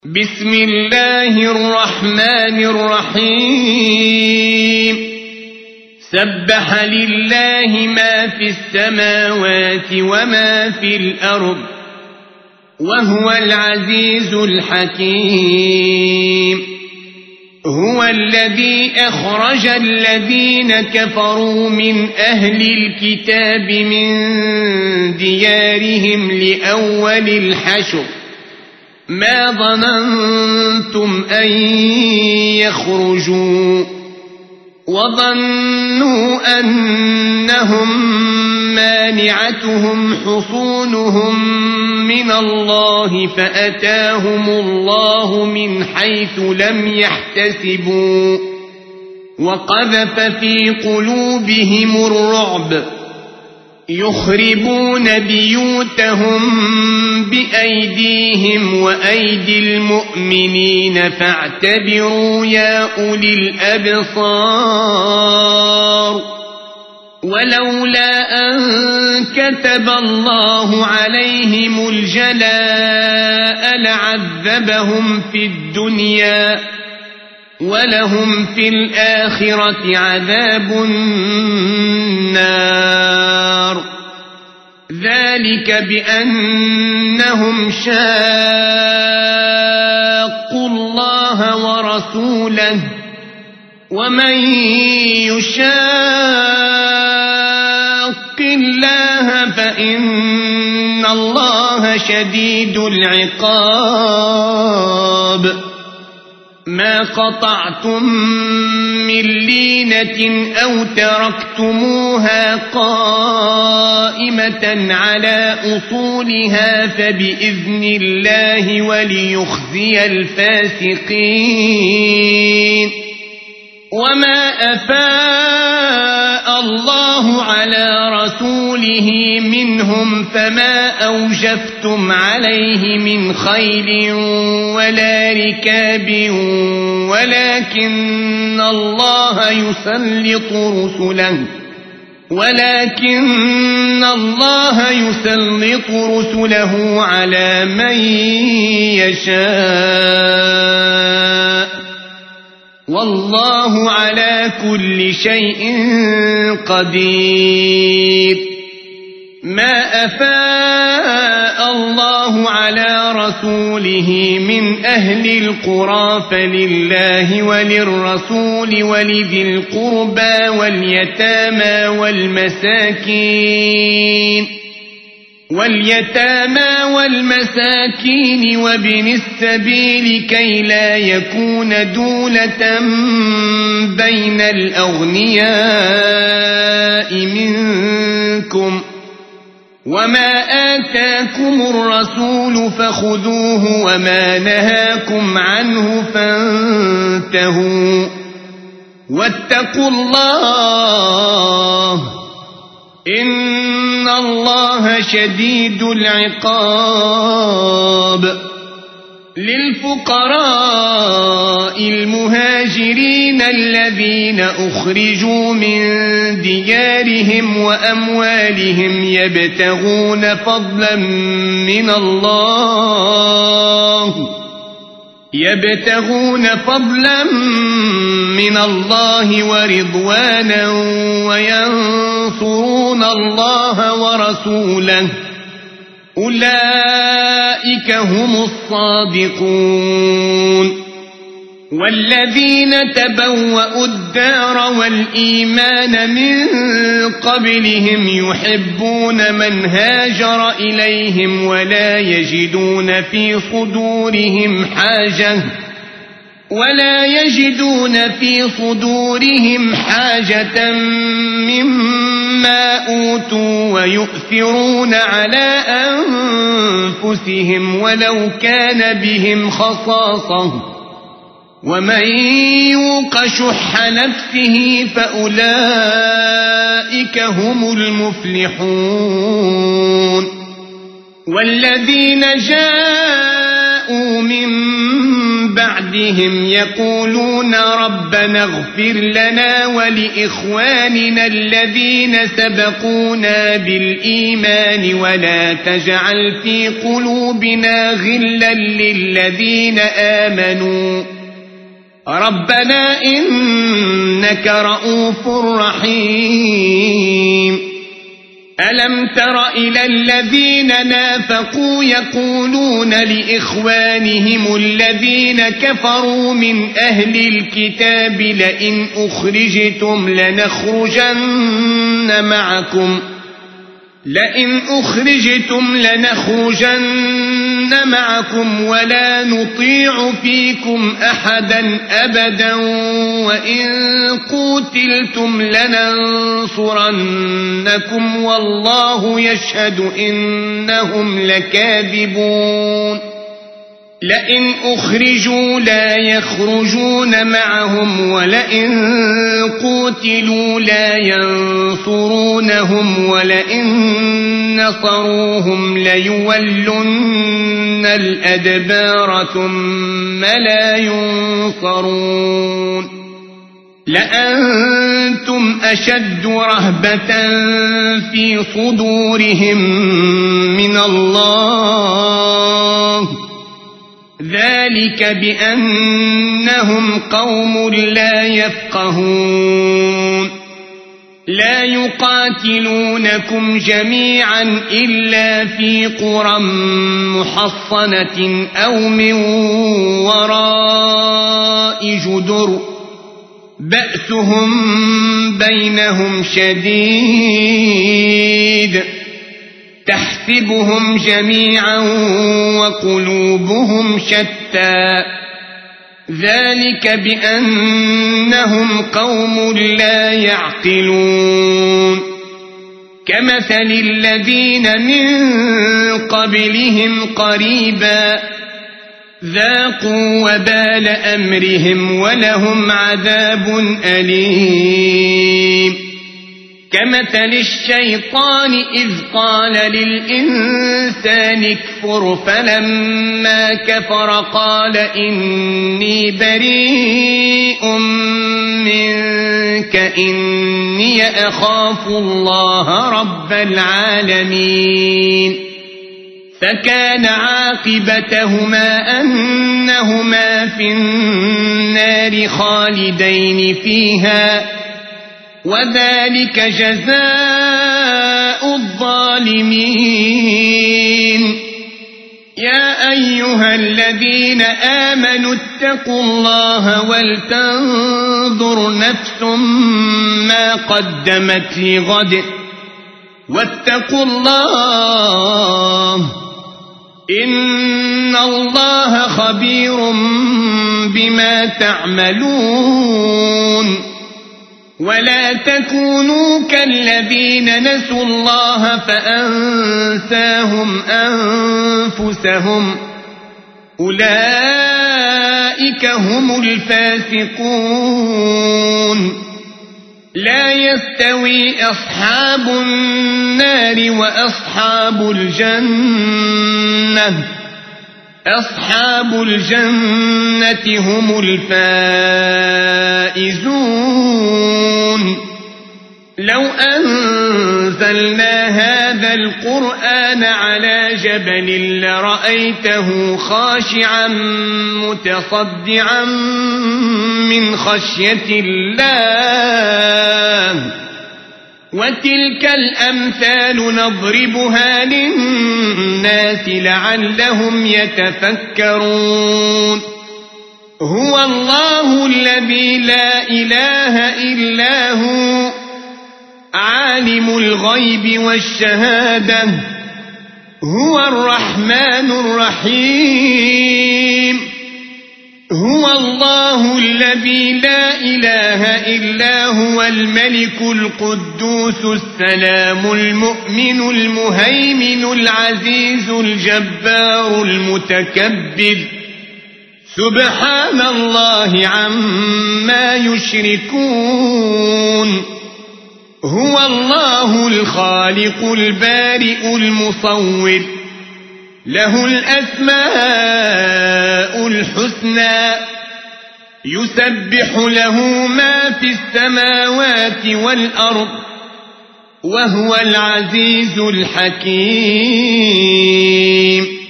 بسم الله الرحمن الرحيم سبح لله ما في السماوات وما في الأرض وهو العزيز الحكيم هو الذي أخرج الذين كفروا من أهل الكتاب من ديارهم لأول الحشر ما ظننتم أن يخرجوا وظنوا أنهم مانعتهم حصونهم من الله فأتاهم الله من حيث لم يحتسبوا وقذف في قلوبهم الرعب يخربون بيوتهم بأيديهم وأيدي المؤمنين فاعتبروا يا أولي الأبصار ولولا أن كتب الله عليهم الجلاء لعذبهم في الدنيا ولهم في الآخرة عذاب النار ذلك بأنهم شاقوا الله ورسوله ومن يشاق الله فإن الله شديد العقاب ما قطعتم من لينة أو تركتموها قائمة على أصولها فبإذن الله وليخزي الفاسقين وما أفاء الله على رسوله منهم فما أوجفتم عليه من خيل ولا ركاب ولكن الله يسلط رسله على من يشاء والله على كل شيء قدير ما أفاء الله على رسوله من أهل القرى فلله وللرسول ولذي القربى واليتامى والمساكين وابن السبيل كي لا يكون دولة بين الأغنياء منكم وما آتاكم الرسول فخذوه وما نهاكم عنه فانتهوا واتقوا الله إن الله شديد العقاب للفقراء المهاجرين الذين أخرجوا من ديارهم وأموالهم يبتغون فضلا من الله ورضوانا وينصرون الله ورسوله أولئك هم الصادقون والذين تبوأوا الدار والإيمان من قبلهم يحبون من هاجر إليهم ولا يجدون في صدورهم حاجة مما أوتوا ويؤثرون على أنفسهم ولو كان بهم خصاصة ومن يوق شح نفسه فأولئك هم المفلحون والذين جاءوا من بعد عهدهم يقولون ربنا اغفر لنا ولإخواننا الذين سبقونا بالإيمان ولا تجعل في قلوبنا غلا للذين آمنوا ربنا إنك رؤوف رحيم. ألم تر إلى الذين نافقوا يقولون لإخوانهم الذين كفروا من أهل الكتاب لئن أخرجتم لنخرجن معكم ولا نطيع فيكم أحدا أبدا وإن قوتلتم لننصرنكم والله يشهد إنهم لكاذبون. لئن أخرجوا لا يخرجون معهم ولئن قوتلوا لا ينصرونهم ولئن نصروهم ليولن الأدبار ثم لا ينصرون. لأنتم أشد رهبة في صدورهم من الله ذلك بأنهم قوم لا يفقهون. لا يقاتلونكم جميعا إلا في قرى محصنة أو من وراء جدر بأسهم بينهم شديد تحسبهم جميعا وقلوبهم شتى ذلك بأنهم قوم لا يعقلون. كمثل الذين من قبلهم قريبا ذاقوا وبال أمرهم ولهم عذاب أليم. كمثل الشيطان إذ قال للإنسان اكفر فلما كفر قال إني بريء منك إني أخاف الله رب العالمين. فكان عاقبتهما أنهما في النار خالدين فيها وذلك جزاء الظالمين. يا أيها الذين آمنوا اتقوا الله ولتنظر نفس ما قدمت لغد واتقوا الله إن الله خبير بما تعملون. ولا تكونوا كالذين نسوا الله فأنساهم أنفسهم أولئك هم الفاسقون. لا يستوي أصحاب النار وأصحاب الجنة أصحاب الجنة هم الفائزون. لو أنزلنا هذا القرآن على جبل لرأيته خاشعا متصدعا من خشية الله. وتلك الأمثال نضربها للناس لعلهم يتفكرون. هو الله الذي لا إله إلا هو عالم الغيب والشهادة هو الرحمن الرحيم. هو الله الذي لا إله إلا هو الملك القدوس السلام المؤمن المهيمن العزيز الجبار المتكبر سبحان الله عما يشركون. هو الله الخالق البارئ المصور له الأسماء الحسنى يسبح له ما في السماوات والأرض وهو العزيز الحكيم.